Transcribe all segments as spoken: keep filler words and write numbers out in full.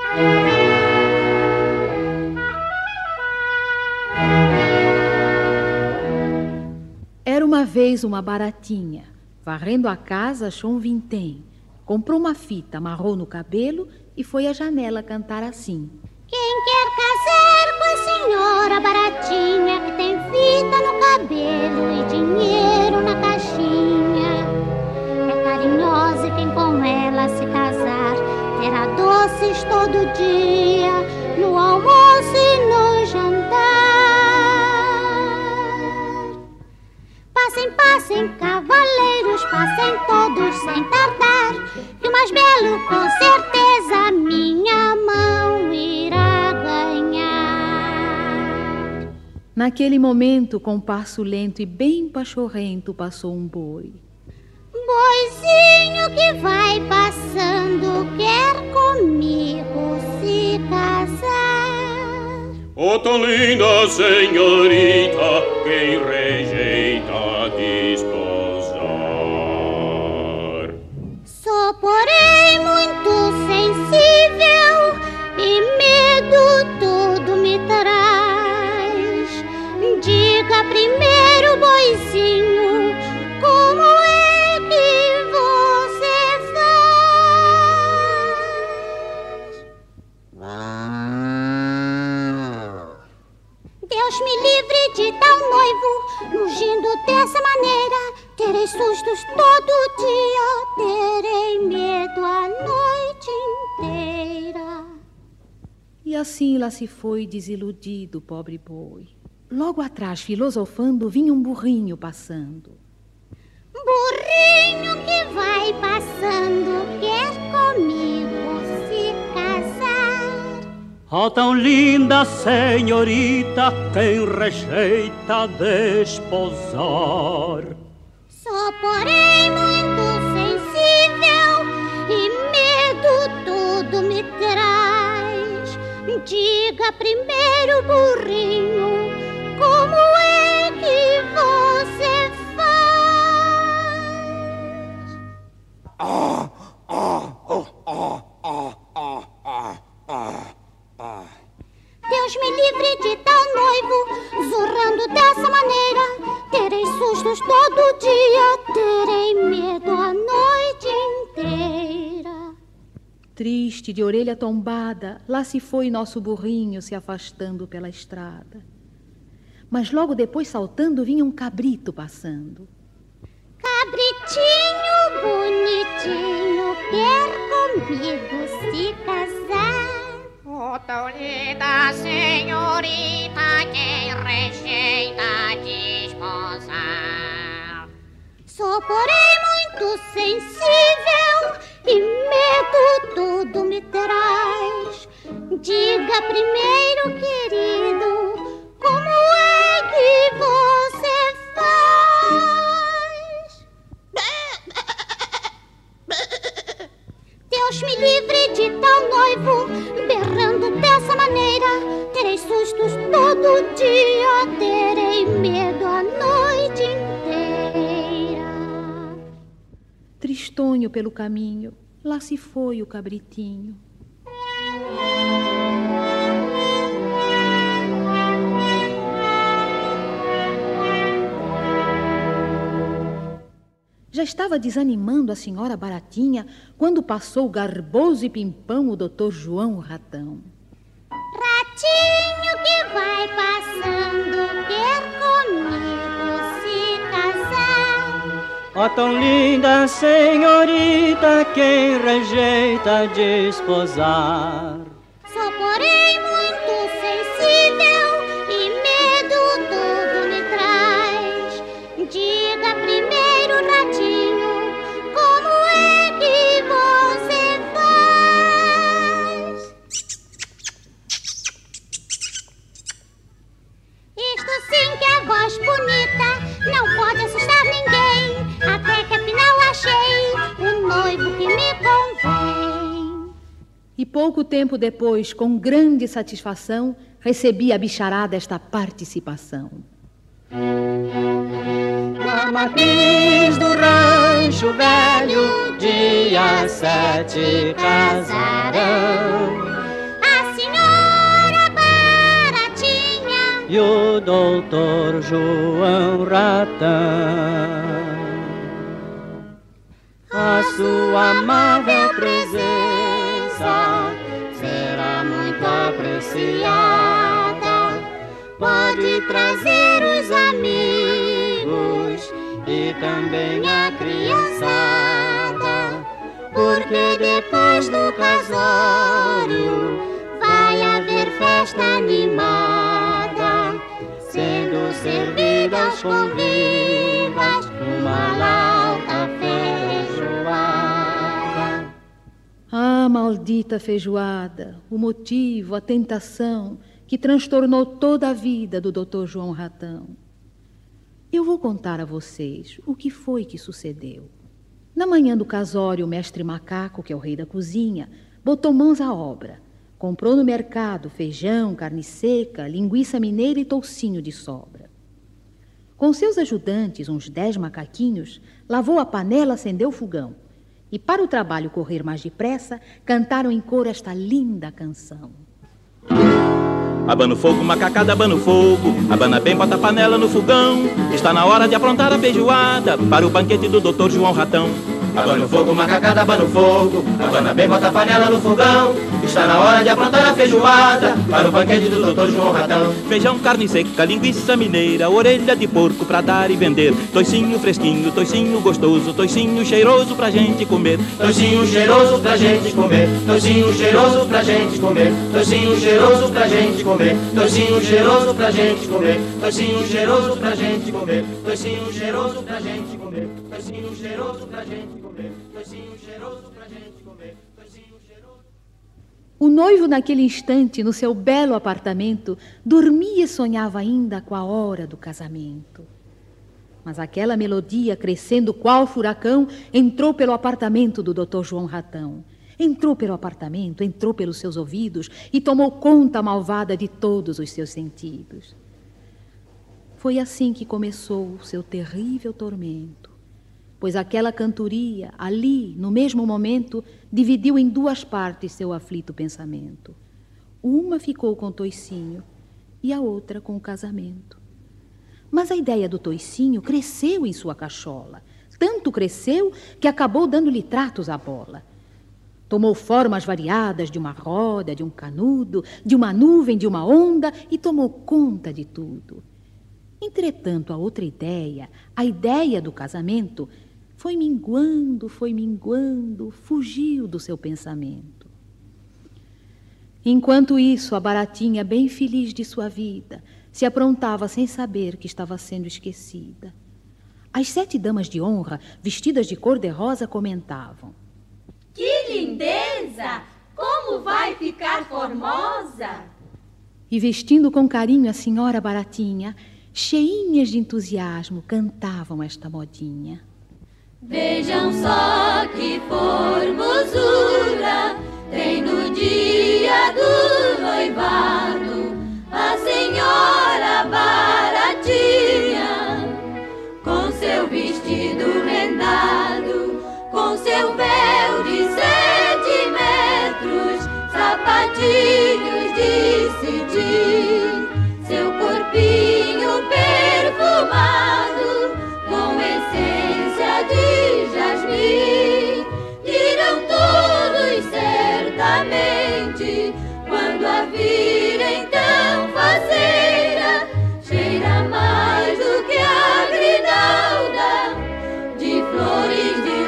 Era uma vez uma baratinha, varrendo a casa achou um vintém, comprou uma fita, amarrou no cabelo e foi à janela cantar assim: quem quer casar com a senhora baratinha, que tem fita no cabelo e dinheiro na caixinha, é carinhosa e quem com ela se casar terá doces todo dia, no almoço e no jantar. Passem, passem, cavaleiros, passem todos sem tardar, que o mais belo com certeza minha mão irá ganhar. Naquele momento, com passo lento e bem pachorrento, passou um boi. Boizinho que vai passando, quer comigo se casar. Oh, tão linda senhorita, quem rejeita desposar. Sou, porém, muito sensível e medo tudo me traz. Diga primeiro, boizinho, como é que você faz? Deus me livre de tal noivo, mugindo dessa maneira. Terei sustos todo dia, terei medo a noite inteira. E assim lá se foi desiludido o pobre boi. Logo atrás, filosofando, vinha um burrinho passando. Burrinho que vai passando, quer comigo se casar. Oh, tão linda senhorita, quem rejeita desposar. Sou, porém, muito sensível e medo tudo me traz. Diga primeiro, burrinho, como é que você faz? Ah, ah, oh, ah, ah, ah, ah, ah, ah. Deus me livre de tal noivo, zurrando dessa maneira. Terei sustos todo dia, terei medo a noite inteira. Triste, de orelha tombada, lá se foi nosso burrinho se afastando pela estrada. Mas logo depois, saltando, vinha um cabrito passando. Cabritinho bonitinho, quer comigo se casar. Oh, tão linda senhorita, quem rejeita desposar. Sou, porém, muito sensível e medo tudo me traz. Diga primeiro, querido, como é que você faz? Deus me livre de tal noivo, berrando dessa maneira. Terei sustos todo dia, terei medo a noite inteira. Tristonho pelo caminho, lá se foi o cabritinho. Já estava desanimando a senhora baratinha quando passou garboso e pimpão o doutor João o Ratão. Ratinho que vai passando, quer comigo se casar. Oh, tão linda senhorita, quem rejeita desposar. Sou, porém, muito sensível e medo tudo me traz. Diga primeiro, ratinho, como é que você faz? Isto sim que é voz bonita, não pode assustar ninguém. Até que afinal achei o noivo que me convém. E pouco tempo depois, com grande satisfação, recebi a bicharada esta participação. Na matriz do rancho velho, dia sete casarão. doutor João Ratão. A sua amável presença será muito apreciada. Pode trazer os amigos e também a criançada, porque depois do casório vai haver festa animada, sendo servida aos convivas uma lauta feijoada. Ah, maldita feijoada, o motivo, a tentação que transtornou toda a vida do doutor João Ratão. Eu vou contar a vocês o que foi que sucedeu. Na manhã do casório, o mestre Macaco, que é o rei da cozinha, botou mãos à obra. Comprou no mercado feijão, carne seca, linguiça mineira e toucinho de sobra. Com seus ajudantes, uns dez macaquinhos, lavou a panela, acendeu o fogão. E, para o trabalho correr mais depressa, cantaram em coro esta linda canção. Abana o fogo, macacada, abana o fogo, abana bem, bota a panela no fogão. Está na hora de aprontar a feijoada para o banquete do doutor João Ratão. Abana o fogo, macacada, abana o fogo, abana bem, bota a panela no fogão. Está na hora de aprontar a feijoada para o banquete do doutor João Ratão. Feijão, carne seca, linguiça mineira, orelha de porco pra dar e vender. Toicinho fresquinho, toicinho gostoso, toicinho cheiroso pra gente comer. Toicinho cheiroso pra gente comer, toicinho cheiroso pra gente comer, toicinho cheiroso pra gente comer, toicinho cheiroso pra gente comer, toicinho cheiroso pra gente comer, toicinho cheiroso pra gente comer, toicinho cheiroso pra gente comer, toicinho cheiroso pra gente comer, toicinho cheiroso. O noivo, naquele instante, no seu belo apartamento, dormia e sonhava ainda com a hora do casamento. Mas aquela melodia, crescendo qual furacão, entrou pelo apartamento do doutor João Ratão. Entrou pelo apartamento, entrou pelos seus ouvidos e tomou conta malvada de todos os seus sentidos. Foi assim que começou o seu terrível tormento, pois aquela cantoria, ali, no mesmo momento, dividiu em duas partes seu aflito pensamento. Uma ficou com o toicinho e a outra com o casamento. Mas a ideia do toicinho cresceu em sua cachola. Tanto cresceu que acabou dando-lhe tratos à bola. Tomou formas variadas de uma roda, de um canudo, de uma nuvem, de uma onda e tomou conta de tudo. Entretanto, a outra ideia, a ideia do casamento, foi minguando, foi minguando, fugiu do seu pensamento. Enquanto isso, a Baratinha, bem feliz de sua vida, se aprontava sem saber que estava sendo esquecida. As sete damas de honra, vestidas de cor-de-rosa, comentavam: Que lindeza! Como vai ficar formosa! E vestindo com carinho a senhora Baratinha, cheinhas de entusiasmo, cantavam esta modinha. Vejam só que formosura tem no dia do noivado a senhora Baratinha, com seu vestido rendado, com seu véu de sete metros, sapatinhos de cetim, seu corpinho perfumado com essência de jasmim. Dirão todos certamente, quando a virem tão faceira, cheira mais do que a grinalda de flores de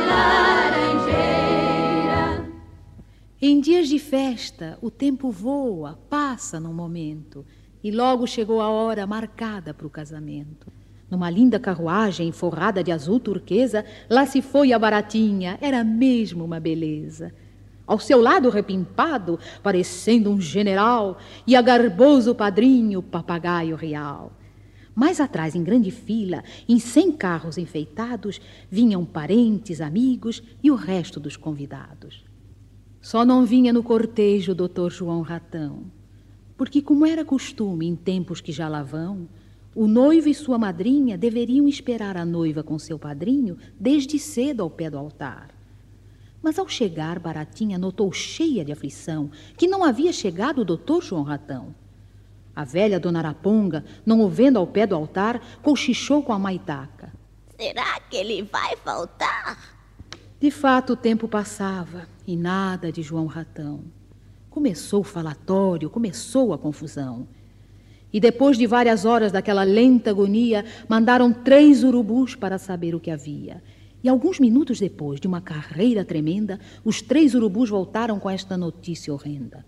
laranjeira. Em dias de festa, o tempo voa, passa num momento, e logo chegou a hora marcada para o casamento. Numa linda carruagem forrada de azul turquesa, lá se foi a Baratinha, era mesmo uma beleza. Ao seu lado repimpado, parecendo um general, e a garboso padrinho, o papagaio real. Mais atrás, em grande fila, em cem carros enfeitados, vinham parentes, amigos e o resto dos convidados. Só não vinha no cortejo o doutor João Ratão, porque, como era costume em tempos que já lá vão, o noivo e sua madrinha deveriam esperar a noiva com seu padrinho desde cedo ao pé do altar. Mas ao chegar, Baratinha notou cheia de aflição que não havia chegado o doutor João Ratão. A velha Dona Araponga, não o vendo ao pé do altar, cochichou com a maitaca. Será que ele vai voltar? De fato, o tempo passava e nada de João Ratão. Começou o falatório, começou a confusão. E depois de várias horas daquela lenta agonia, mandaram três urubus para saber o que havia. E alguns minutos depois de uma carreira tremenda, os três urubus voltaram com esta notícia horrenda.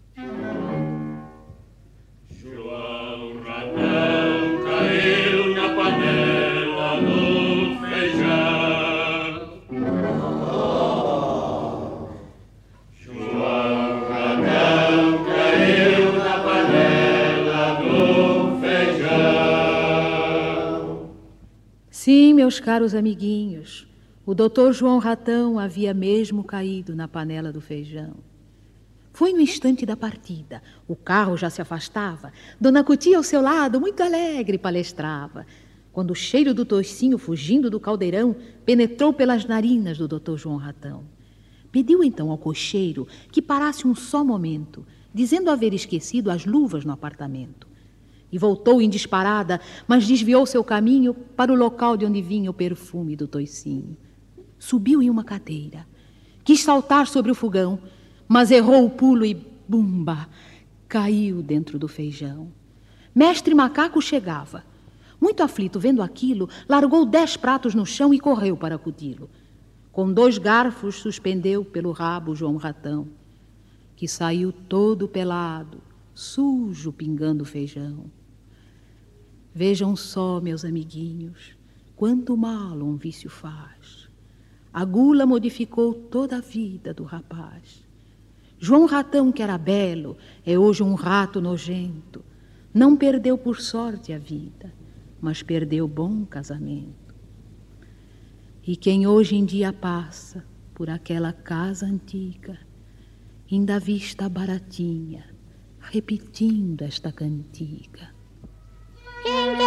João Ratão caiu na panela do feijão. João Ratão caiu na panela do feijão. Sim, meus caros amiguinhos, o doutor João Ratão havia mesmo caído na panela do feijão. Foi no instante da partida. O carro já se afastava. Dona Cutia ao seu lado, muito alegre, palestrava. Quando o cheiro do toicinho fugindo do caldeirão penetrou pelas narinas do doutor João Ratão. Pediu então ao cocheiro que parasse um só momento, dizendo haver esquecido as luvas no apartamento. E voltou em disparada, mas desviou seu caminho para o local de onde vinha o perfume do toicinho. Subiu em uma cadeira. Quis saltar sobre o fogão, mas errou o pulo e, bumba, caiu dentro do feijão. Mestre Macaco chegava. Muito aflito vendo aquilo, largou dez pratos no chão e correu para acudi-lo. Com dois garfos suspendeu pelo rabo João Ratão, que saiu todo pelado, sujo, pingando feijão. Vejam só, meus amiguinhos, quanto mal um vício faz. A gula modificou toda a vida do rapaz. João Ratão, que era belo, é hoje um rato nojento. Não perdeu por sorte a vida, mas perdeu bom casamento. E quem hoje em dia passa por aquela casa antiga, ainda vista a baratinha, repetindo esta cantiga. Quem